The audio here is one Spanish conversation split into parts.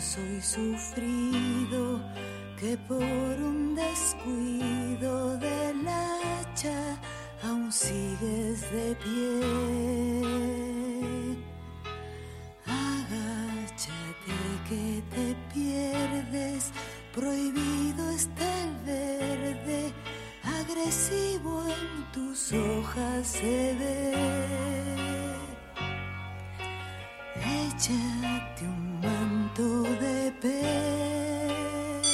soy sufrido, que por un descuido del hacha aún sigues de pie. Agáchate que te pierdes, prohibido está el verde, agresivo en tus hojas se ve. Échate un manto de pez.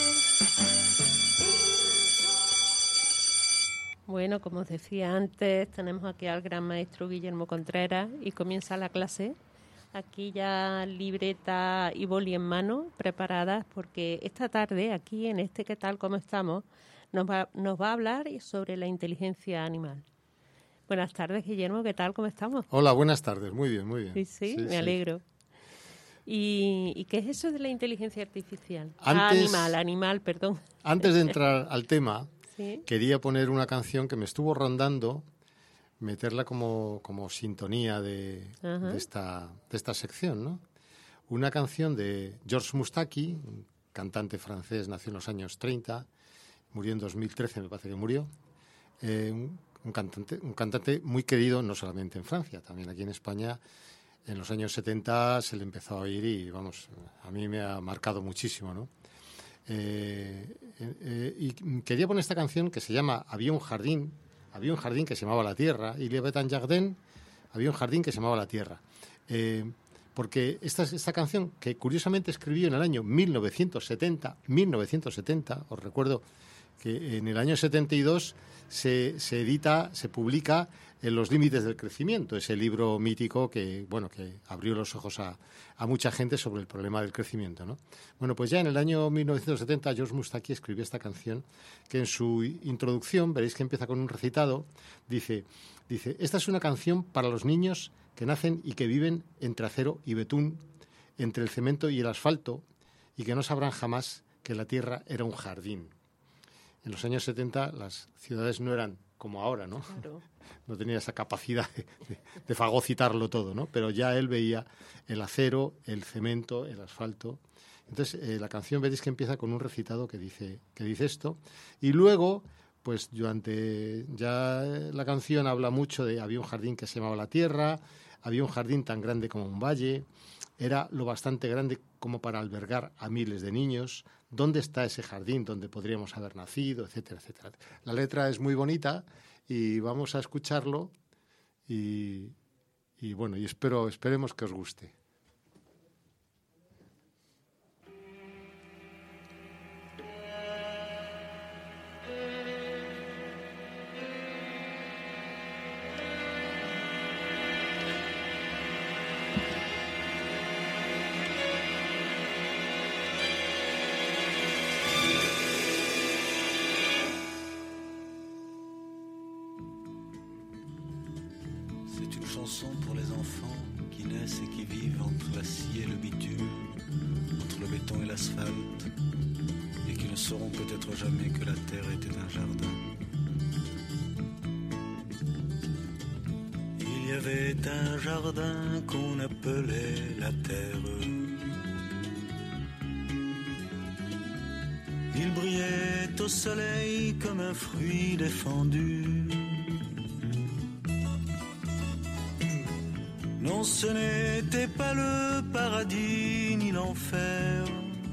Bueno, como os decía antes, tenemos aquí al gran maestro Guillermo Contreras y comienza la clase. Aquí ya libreta y boli en mano, preparadas, porque esta tarde, aquí en este ¿Qué tal? ¿Cómo estamos?, nos va a hablar sobre la inteligencia animal. Buenas tardes, Guillermo, ¿qué tal? ¿Cómo estamos? Hola, buenas tardes, muy bien, muy bien. Sí, me alegro. ¿Y qué es eso de la inteligencia artificial? Animal, perdón. Antes de entrar al tema, ¿sí? Quería poner una canción que me estuvo rondando, meterla como sintonía de esta sección, ¿no? Una canción de Georges Moustaki, un cantante francés, nació en los años 30, murió en 2013, me parece que murió. Un cantante muy querido, no solamente en Francia, también aquí en España. En los años 70 se le empezó a oír y, vamos, a mí me ha marcado muchísimo, ¿no? Y quería poner esta canción que se llama Había un jardín que se llamaba La Tierra, y Il y avait un jardin, había un jardín que se llamaba La Tierra. Porque esta canción, que curiosamente escribió en el año 1970, os recuerdo que en el año 72 se publica en Los límites del crecimiento, ese libro mítico que abrió los ojos a mucha gente sobre el problema del crecimiento, ¿no? Bueno, pues ya en el año 1970 Georges Moustaki escribió esta canción, que en su introducción, veréis que empieza con un recitado, dice, esta es una canción para los niños que nacen y que viven entre acero y betún, entre el cemento y el asfalto, y que no sabrán jamás que la tierra era un jardín. En los años 70 las ciudades no eran como ahora, ¿no? Claro. No tenía esa capacidad de fagocitarlo todo, ¿no? Pero ya él veía el acero, el cemento, el asfalto. Entonces, la canción veréis que empieza con un recitado que dice esto. Y luego, pues durante ya la canción habla mucho de había un jardín que se llamaba La Tierra, había un jardín tan grande como un valle, era lo bastante grande como para albergar a miles de niños. ¿Dónde está ese jardín donde podríamos haber nacido?, etcétera, etcétera. La letra es muy bonita y vamos a escucharlo y esperemos que os guste. Pour les enfants qui naissent et qui vivent entre l'acier et le bitume, entre le béton et l'asphalte, et qui ne sauront peut-être jamais que la terre était un jardin. Il y avait un jardin qu'on appelait la terre. Il brillait au soleil comme un fruit défendu. Non, ce n'était pas le paradis ni l'enfer,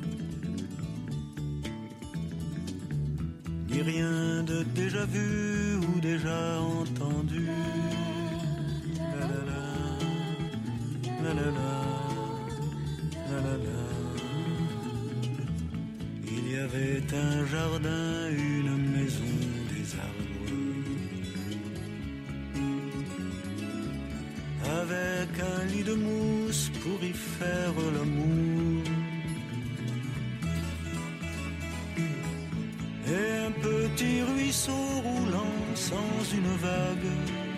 ni rien de déjà vu ou déjà entendu. La la la, la la la, la la la. Il y avait un jardin, une maison, des arbres, avec un lit de mousse pour y faire l'amour, et un petit ruisseau roulant sans une vague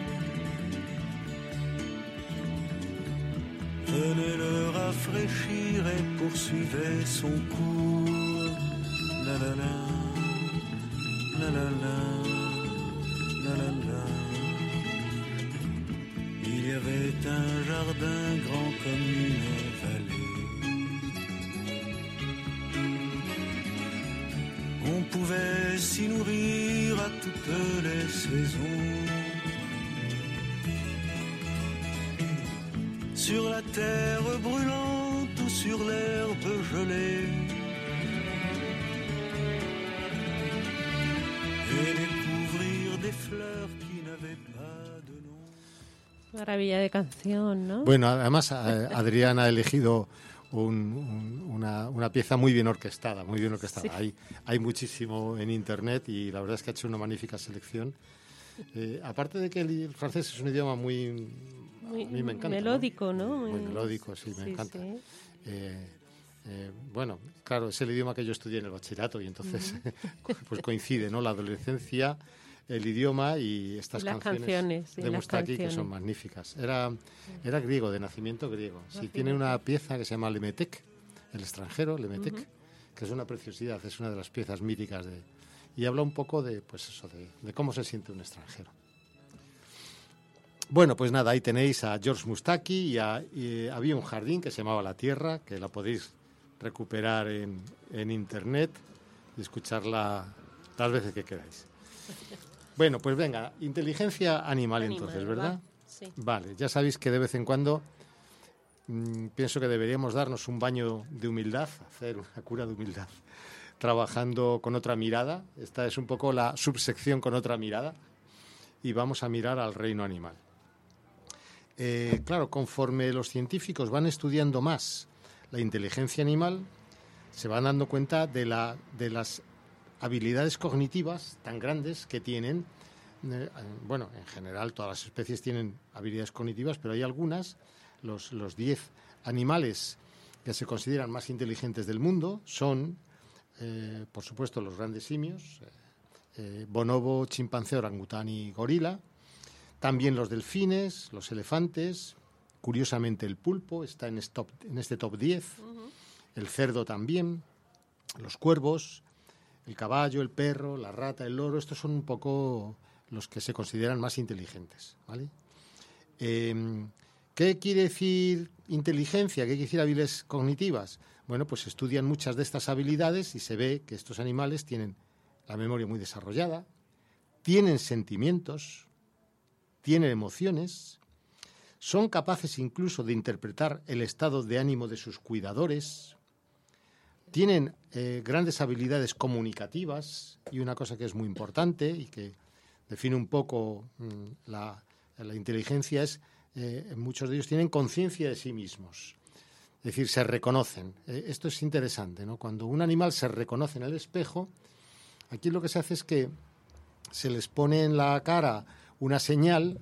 venait le rafraîchir et poursuivait son cours. La la la, la la la, la la la. Il y avait un jardin grand comme une vallée, s'y nourrir à toutes les saisons. Sur la terre brûlante ou sur l'herbe gelée, et découvrir des fleurs qui n'avaient pas de nom. Maravilla de canción, ¿no? Bueno, además Adrián ha elegido una pieza muy bien orquestada, muy bien orquestada. Sí. Hay muchísimo en internet y la verdad es que ha hecho una magnífica selección. Aparte de que el francés es un idioma muy a mí me encanta, melódico, ¿no? Muy melódico, sí, me encanta. Sí. Bueno, claro, es el idioma que yo estudié en el bachillerato y entonces pues coincide, ¿no? La adolescencia, el idioma y estas canciones de Moustaki que son magníficas. Era griego, de nacimiento griego. Sí, tiene una pieza que se llama Lemetec, el extranjero, Lemetec, que es una preciosidad, es una de las piezas míticas y habla un poco de, pues eso, de cómo se siente un extranjero. Bueno, pues nada, ahí tenéis a George Moustaki y había un jardín que se llamaba La Tierra, que la podéis recuperar en internet y escucharla las veces que queráis. Bueno, pues venga, inteligencia animal entonces, ¿verdad? Sí. Vale, ya sabéis que de vez en cuando pienso que deberíamos darnos un baño de humildad, hacer una cura de humildad, trabajando con otra mirada. Esta es un poco la subsección con otra mirada y vamos a mirar al reino animal. Claro, conforme los científicos van estudiando más la inteligencia animal, se van dando cuenta de las habilidades cognitivas tan grandes que tienen. Bueno, en general todas las especies tienen habilidades cognitivas, pero hay algunas, los 10 animales que se consideran más inteligentes del mundo son, por supuesto, los grandes simios, bonobo, chimpancé, orangután y gorila. También los delfines, los elefantes, curiosamente el pulpo está en este top 10, el cerdo también, los cuervos, el caballo, el perro, la rata, el loro. Estos son un poco los que se consideran más inteligentes, ¿vale? ¿Qué quiere decir inteligencia? ¿Qué quiere decir habilidades cognitivas? Bueno, pues estudian muchas de estas habilidades y se ve que estos animales tienen la memoria muy desarrollada, tienen sentimientos, tienen emociones, son capaces incluso de interpretar el estado de ánimo de sus cuidadores, tienen grandes habilidades comunicativas y una cosa que es muy importante y que define un poco la inteligencia es muchos de ellos tienen conciencia de sí mismos, es decir, se reconocen. Esto es interesante, ¿no? Cuando un animal se reconoce en el espejo, aquí lo que se hace es que se les pone en la cara una señal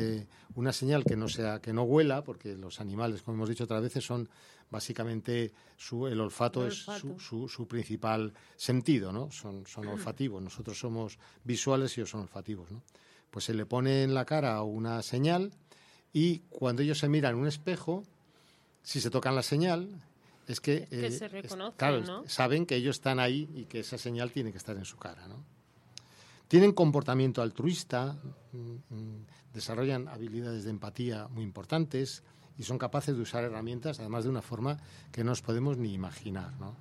que no huela, porque los animales, como hemos dicho otras veces, son básicamente el olfato es su principal sentido, ¿no? Son olfativos. Nosotros somos visuales y ellos son olfativos, ¿no? Pues se le pone en la cara una señal y cuando ellos se miran en un espejo, si se tocan la señal, es que se reconocen, claro, ¿no? Saben que ellos están ahí y que esa señal tiene que estar en su cara, ¿no? Tienen comportamiento altruista, desarrollan habilidades de empatía muy importantes y son capaces de usar herramientas, además de una forma que no nos podemos ni imaginar, ¿no?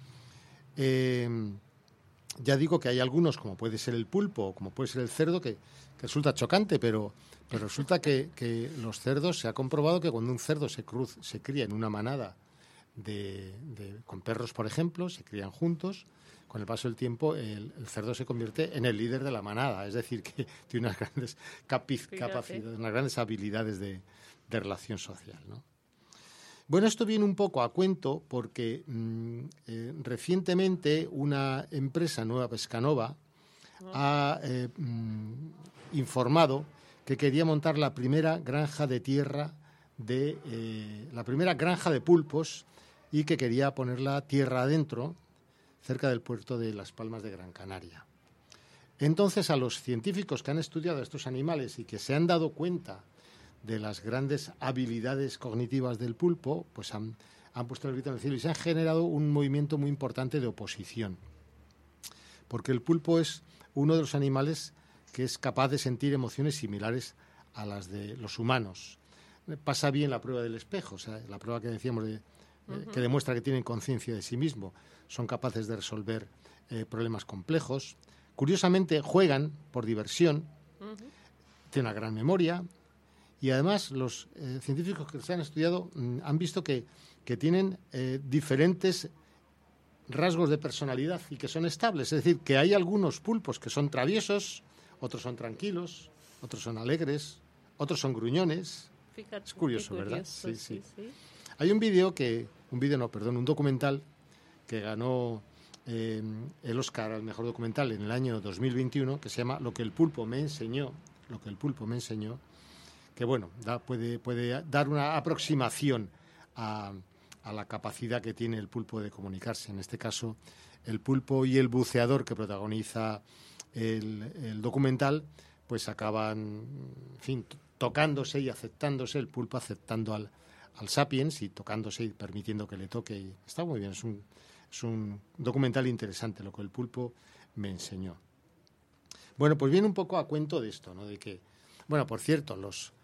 Ya digo que hay algunos, como puede ser el pulpo o como puede ser el cerdo, que resulta chocante, pero resulta que los cerdos, se ha comprobado que cuando un cerdo se cría en una manada con perros, por ejemplo, se crían juntos, con el paso del tiempo el cerdo se convierte en el líder de la manada, es decir, que tiene unas grandes capacidades, unas grandes habilidades de relación social, ¿no? Bueno, esto viene un poco a cuento porque recientemente una empresa nueva, Pescanova, ha informado que quería montar la primera granja de tierra, la primera granja de pulpos, y que quería ponerla tierra adentro, cerca del puerto de Las Palmas de Gran Canaria. Entonces, a los científicos que han estudiado estos animales y que se han dado cuenta de las grandes habilidades cognitivas del pulpo, pues han puesto el grito en el cielo y se ha generado un movimiento muy importante de oposición. Porque el pulpo es uno de los animales que es capaz de sentir emociones similares a las de los humanos. Pasa bien la prueba del espejo, o sea, la prueba que decíamos que demuestra que tienen conciencia de sí mismo. Son capaces de resolver problemas complejos, curiosamente juegan por diversión, tienen una gran memoria y además los científicos que se han estudiado han visto que tienen diferentes rasgos de personalidad y que son estables. Es decir, que hay algunos pulpos que son traviesos, otros son tranquilos, otros son alegres, otros son gruñones. Fíjate, es curioso, ¿verdad? Curioso, sí. Hay un documental que ganó el Oscar al mejor documental en el año 2021, que se llama Lo que el pulpo me enseñó, que bueno, puede dar una aproximación a la capacidad que tiene el pulpo de comunicarse. En este caso, el pulpo y el buceador que protagoniza el documental, pues acaban, en fin, tocándose y aceptándose, el pulpo aceptando al sapiens y tocándose y permitiendo que le toque. Y está muy bien, es un documental interesante, Lo que el pulpo me enseñó. Bueno, pues viene un poco a cuento de esto, ¿no? De que, bueno, por cierto, los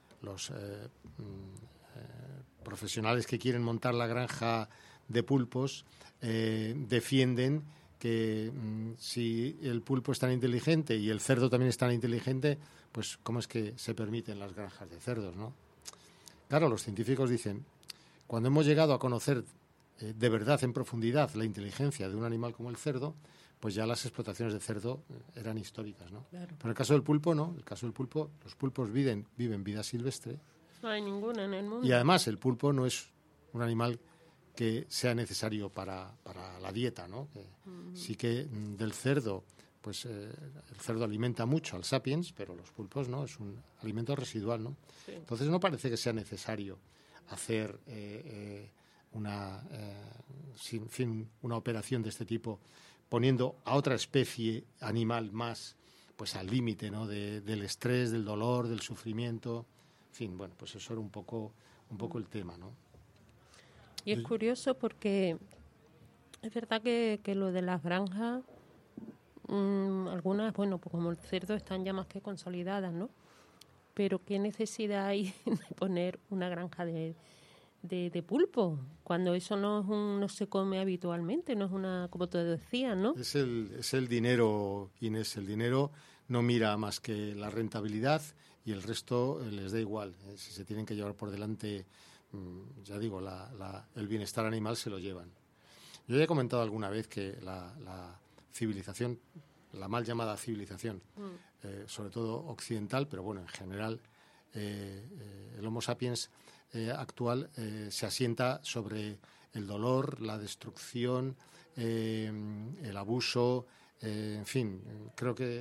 profesionales que quieren montar la granja de pulpos defienden que si el pulpo es tan inteligente y el cerdo también es tan inteligente, pues ¿cómo es que se permiten las granjas de cerdos, no? Claro, los científicos dicen, cuando hemos llegado a conocer de verdad en profundidad la inteligencia de un animal como el cerdo, pues ya las explotaciones de cerdo eran históricas, ¿no? Claro. Pero en el caso del pulpo, no. En el caso del pulpo, los pulpos viven vida silvestre. No hay ninguna en el mundo. Y además el pulpo no es un animal que sea necesario para la dieta, ¿no? Sí que del cerdo, pues el cerdo alimenta mucho al sapiens, pero los pulpos no, es un alimento residual, ¿no? Sí. Entonces no parece que sea necesario hacer una operación de este tipo poniendo a otra especie animal más pues al límite, ¿no? del estrés, del dolor, del sufrimiento. En fin, bueno, pues eso era un poco el tema, ¿no? Y es curioso porque es verdad que lo de las granjas, algunas, bueno, pues como el cerdo están ya más que consolidadas, ¿no? Pero ¿qué necesidad hay de poner una granja de pulpo? Cuando eso no se come habitualmente, no es una, como te decía, ¿no? Es el dinero, Inés. El dinero no mira más que la rentabilidad y el resto les da igual. Si se tienen que llevar por delante, ya digo, el bienestar animal se lo llevan. Yo ya he comentado alguna vez que la civilización, la mal llamada civilización, sobre todo occidental, pero bueno, en general, el Homo sapiens actual se asienta sobre el dolor, la destrucción, el abuso, en fin, creo que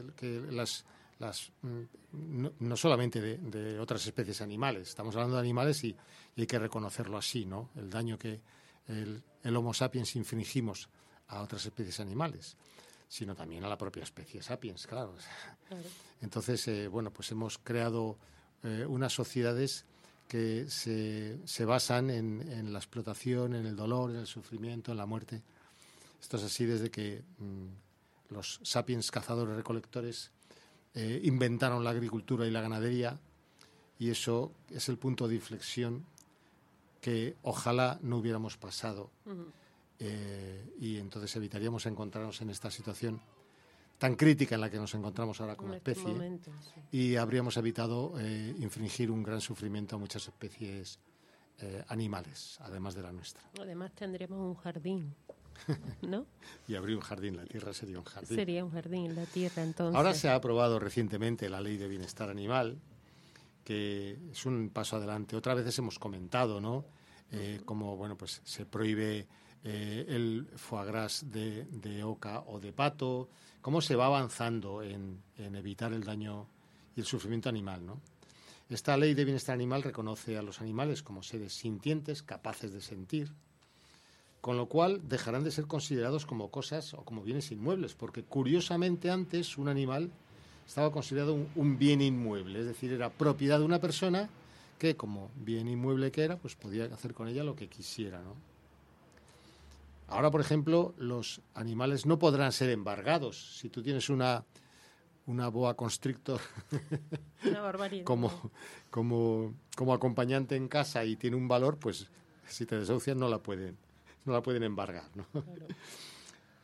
no solamente de otras especies animales, estamos hablando de animales y hay que reconocerlo así, ¿no? El daño que el Homo sapiens infringimos a otras especies animales, sino también a la propia especie sapiens, claro. Entonces, bueno, pues hemos creado unas sociedades que se basan en la explotación, en el dolor, en el sufrimiento, en la muerte. Esto es así desde que los sapiens cazadores-recolectores inventaron la agricultura y la ganadería, y eso es el punto de inflexión que ojalá no hubiéramos pasado. Y entonces evitaríamos encontrarnos en esta situación tan crítica en la que nos encontramos ahora como especie, momento, sí. Y habríamos evitado infringir un gran sufrimiento a muchas especies animales, además de la nuestra. Además tendríamos un jardín, ¿no? Y habría un jardín, la tierra sería un jardín. Sería un jardín, la tierra, entonces. Ahora se ha aprobado recientemente la Ley de Bienestar Animal, que es un paso adelante. Otras veces hemos comentado, ¿no? Cómo, bueno, pues se prohíbe el foie gras de oca o de pato, cómo se va avanzando en evitar el daño y el sufrimiento animal, ¿no? Esta Ley de Bienestar Animal reconoce a los animales como seres sintientes, capaces de sentir, con lo cual dejarán de ser considerados como cosas o como bienes inmuebles, porque curiosamente antes un animal estaba considerado un bien inmueble, es decir, era propiedad de una persona que, como bien inmueble que era, pues podía hacer con ella lo que quisiera, ¿no? Ahora, por ejemplo, los animales no podrán ser embargados. Si tú tienes una boa constrictor Una barbaridad. como acompañante en casa y tiene un valor, pues si te desahucian no la pueden embargar, ¿no? Claro.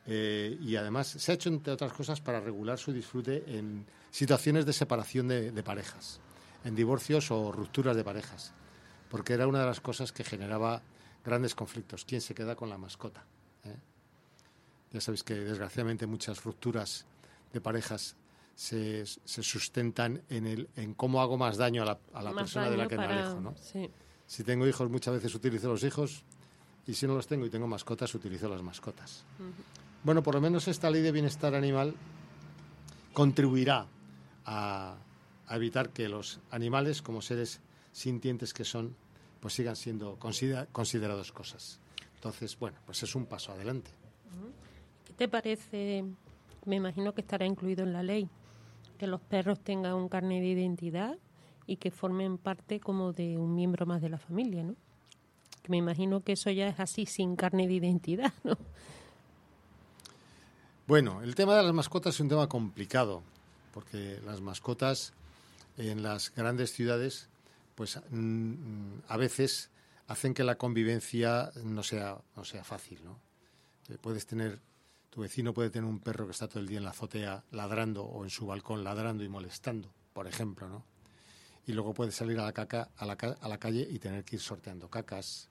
y además se ha hecho, entre otras cosas, para regular su disfrute en situaciones de separación de parejas, en divorcios o rupturas de parejas, porque era una de las cosas que generaba grandes conflictos. ¿Quién se queda con la mascota? Ya sabéis que, desgraciadamente, muchas rupturas de parejas se sustentan en cómo hago más daño a la persona de la que me alejo, ¿no? Sí. Si tengo hijos, muchas veces utilizo los hijos, y si no los tengo y tengo mascotas, utilizo las mascotas. Bueno, por lo menos esta ley de bienestar animal contribuirá a evitar que los animales, como seres sintientes que son, pues sigan siendo considerados cosas. Entonces, bueno, pues es un paso adelante. ¿Qué te parece? Me imagino que estará incluido en la ley que los perros tengan un carnet de identidad y que formen parte como de un miembro más de la familia, ¿no? Que me imagino que eso ya es así, sin carnet de identidad, ¿no? Bueno, el tema de las mascotas es un tema complicado, porque las mascotas en las grandes ciudades, pues a veces hacen que la convivencia no sea fácil, ¿no? Tu vecino puede tener un perro que está todo el día en la azotea ladrando o en su balcón ladrando y molestando, por ejemplo, ¿no? Y luego puede salir a la calle y tener que ir sorteando cacas.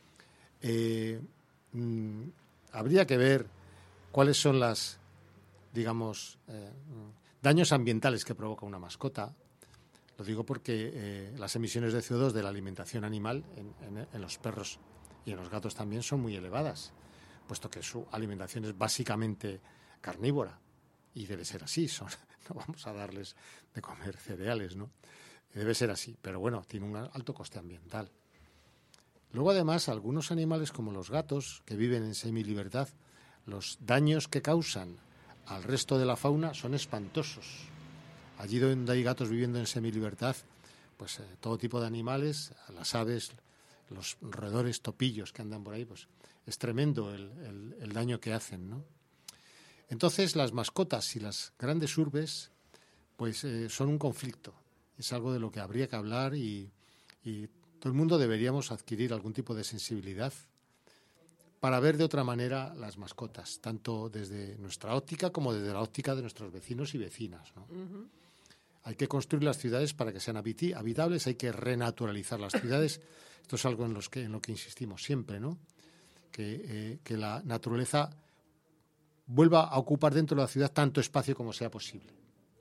Habría que ver cuáles son las, digamos, daños ambientales que provoca una mascota. Lo digo porque las emisiones de CO2 de la alimentación animal en los perros y en los gatos también son muy elevadas, puesto que su alimentación es básicamente carnívora, y debe ser así. No vamos a darles de comer cereales, ¿no? Debe ser así, pero bueno, tiene un alto coste ambiental. Luego, además, algunos animales como los gatos, que viven en semilibertad, los daños que causan al resto de la fauna son espantosos. Allí donde hay gatos viviendo en semilibertad, pues todo tipo de animales, las aves, los roedores, topillos que andan por ahí, pues es tremendo el daño que hacen, ¿no? Entonces, las mascotas y las grandes urbes, pues son un conflicto. Es algo de lo que habría que hablar y todo el mundo deberíamos adquirir algún tipo de sensibilidad para ver de otra manera las mascotas, tanto desde nuestra óptica como desde la óptica de nuestros vecinos y vecinas, ¿no? Uh-huh. Hay que construir las ciudades para que sean habitables, hay que renaturalizar las ciudades. Esto es algo en lo que insistimos siempre, ¿no? Que la naturaleza vuelva a ocupar dentro de la ciudad tanto espacio como sea posible.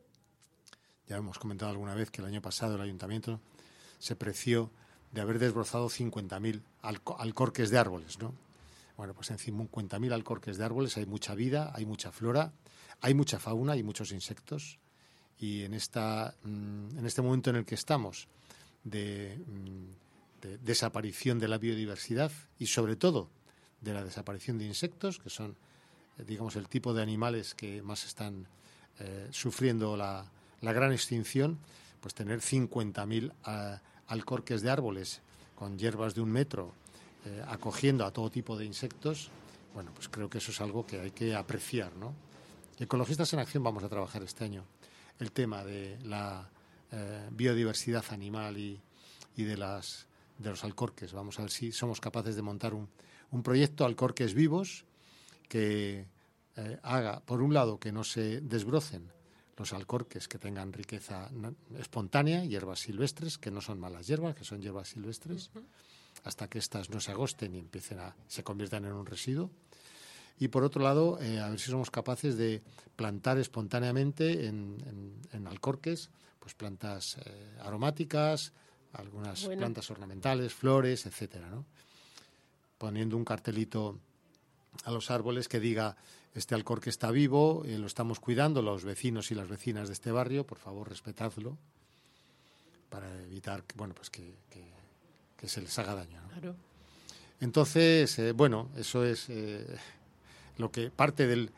Ya hemos comentado alguna vez que el año pasado el ayuntamiento se preció de haber desbrozado 50.000 alcorques de árboles, ¿no? Bueno, pues en 50.000 alcorques de árboles hay mucha vida, hay mucha flora, hay mucha fauna, hay muchos insectos. Y en este momento en el que estamos de desaparición de la biodiversidad y sobre todo de la desaparición de insectos, que son, digamos, el tipo de animales que más están sufriendo la gran extinción, pues tener 50.000 alcorques de árboles con hierbas de 1 metro acogiendo a todo tipo de insectos, bueno, pues creo que eso es algo que hay que apreciar, ¿no? Ecologistas en Acción vamos a trabajar este año el tema de la biodiversidad animal y de los alcorques. Vamos a ver si somos capaces de montar un proyecto alcorques vivos que haga, por un lado, que no se desbrocen los alcorques que tengan riqueza espontánea, hierbas silvestres, que no son malas hierbas, que son hierbas silvestres, hasta que éstas no se agosten y se conviertan en un residuo. Y por otro lado, a ver si somos capaces de plantar espontáneamente en alcorques, pues plantas aromáticas, algunas plantas ornamentales, flores, etcétera, ¿no? Poniendo un cartelito a los árboles que diga: este alcorque está vivo, lo estamos cuidando, los vecinos y las vecinas de este barrio, por favor, respetadlo, para evitar que se les haga daño, ¿no? Claro. Entonces, eso es lo que parte del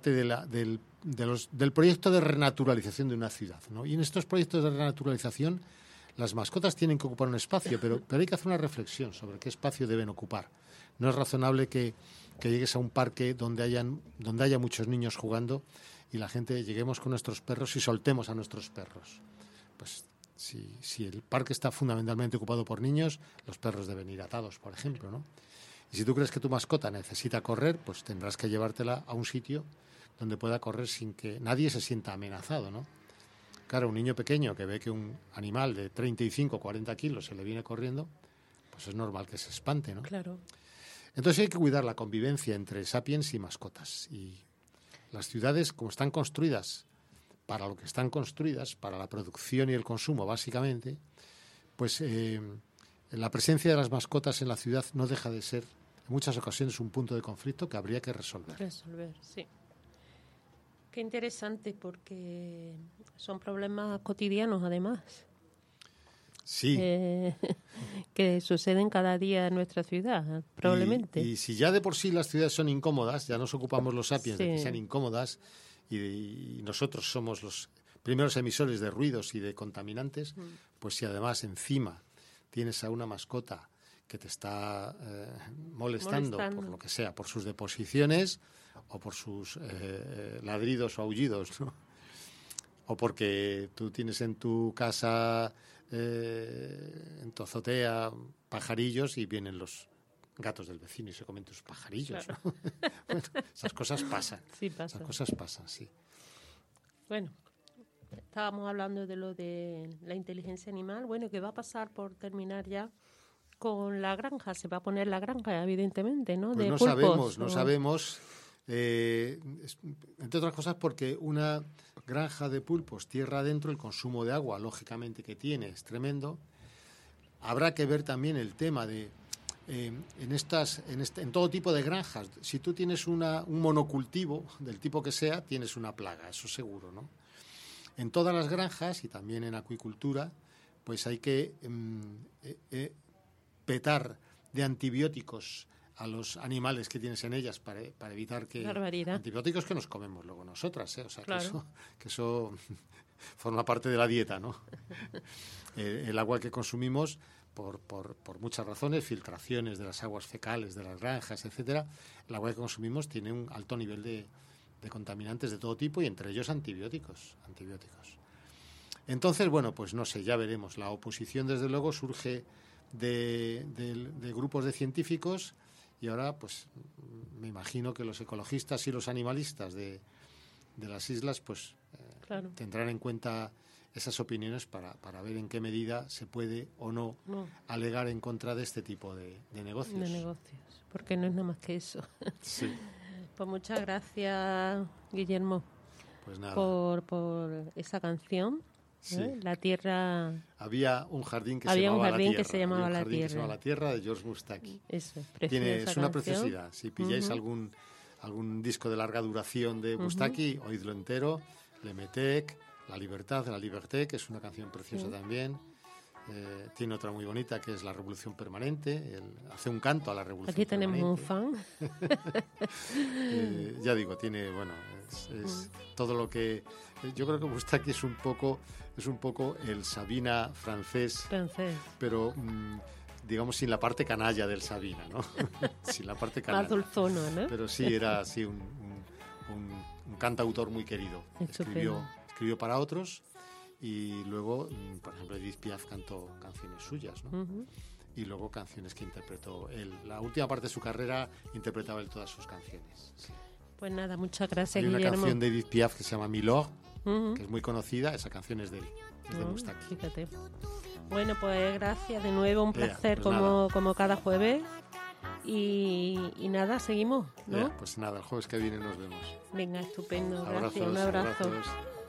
proyecto de renaturalización de una ciudad, ¿no? Y en estos proyectos de renaturalización las mascotas tienen que ocupar un espacio, pero hay que hacer una reflexión sobre qué espacio deben ocupar. No es razonable que llegues a un parque donde haya muchos niños jugando y la gente lleguemos con nuestros perros y soltemos a nuestros perros. Pues si el parque está fundamentalmente ocupado por niños, los perros deben ir atados, por ejemplo, ¿no? Y si tú crees que tu mascota necesita correr, pues tendrás que llevártela a un sitio donde pueda correr sin que nadie se sienta amenazado, ¿no? Claro, un niño pequeño que ve que un animal de 35 o 40 kilos se le viene corriendo, pues es normal que se espante, ¿no? Claro. Entonces hay que cuidar la convivencia entre sapiens y mascotas. Y las ciudades, como están construidas para lo que están construidas, para la producción y el consumo básicamente, pues la presencia de las mascotas en la ciudad no deja de ser, en muchas ocasiones, un punto de conflicto que habría que resolver. Resolver, sí. Qué interesante, porque son problemas cotidianos, además. Sí. Que suceden cada día en nuestra ciudad, probablemente. Y si ya de por sí las ciudades son incómodas, ya nos ocupamos los sapiens de que sean incómodas, y nosotros somos los primeros emisores de ruidos y de contaminantes, pues si además encima tienes a una mascota que te está molestando por lo que sea, por sus deposiciones o por sus ladridos o aullidos, ¿no? O porque tú tienes en tu casa, en tu azotea, pajarillos y vienen los gatos del vecino y se comen tus pajarillos. Claro. ¿No? Bueno, esas cosas pasan. Sí, pasa. Esas cosas pasan, sí. Bueno, estábamos hablando de lo de la inteligencia animal. Bueno, que va a pasar por terminar ya con la granja. Se va a poner la granja, evidentemente, ¿no? Pues de no pulpos, sabemos, no sabemos. Entre otras cosas porque una granja de pulpos tierra adentro, el consumo de agua, lógicamente, que tiene es tremendo. Habrá que ver también el tema de en todo tipo de granjas. Si tú tienes un monocultivo del tipo que sea, tienes una plaga, eso seguro, ¿no? En todas las granjas y también en acuicultura, pues hay que petar de antibióticos a los animales que tienes en ellas para evitar que... Barbaridad. Antibióticos que nos comemos luego nosotras, ¿eh? O sea, claro. que eso forma parte de la dieta, ¿no? El agua que consumimos, por muchas razones, filtraciones de las aguas fecales, de las granjas, etcétera, el agua que consumimos tiene un alto nivel de contaminantes de todo tipo y entre ellos antibióticos. Entonces, bueno, pues no sé, ya veremos. La oposición, desde luego, surge de grupos de científicos y ahora, pues, me imagino que los ecologistas y los animalistas de las islas, pues, claro, tendrán en cuenta esas opiniones para ver en qué medida se puede o no alegar en contra de este tipo de negocios. De negocios, porque no es nada más que eso. Sí. Pues muchas gracias, Guillermo, Pues nada. por esa canción. Sí. La tierra... Había un jardín que Había se un llamaba jardín La que Tierra. se llamaba Había un La jardín que se Tierra. llamaba La Tierra, de George Mustaki. Eso, preciosa Es una canción. preciosidad. Si pilláis algún disco de larga duración de Mustaki, oídlo entero. Le Metec, La Liberté, que es una canción preciosa también. Tiene otra muy bonita que es La Revolución Permanente. Él hace un canto a la Revolución Aquí tenemos Permanente. un fan. Ya digo, tiene, bueno, es todo lo que... Yo creo que Mustaki es un poco el Sabina francés. Pero digamos sin la parte canalla del Sabina, ¿no? Sin la parte canalla. Más dulzono, ¿no? Pero sí, era así un cantautor muy querido. Escribió para otros y luego, por ejemplo, Edith Piaf cantó canciones suyas, ¿no? Y luego canciones que interpretó él. La última parte de su carrera interpretaba él todas sus canciones. Sí. Pues nada, muchas gracias, Hay una Guillermo. canción de Edith Piaf que se llama Milord, que es muy conocida. Esa canción es de él, es de Mustaki. Fíjate. Bueno, pues gracias de nuevo, un placer pues como cada jueves. Y nada, seguimos, ¿no? Pues nada, el jueves que viene nos vemos. Venga, estupendo. Abrazos, Gracias, un abrazo. abrazos.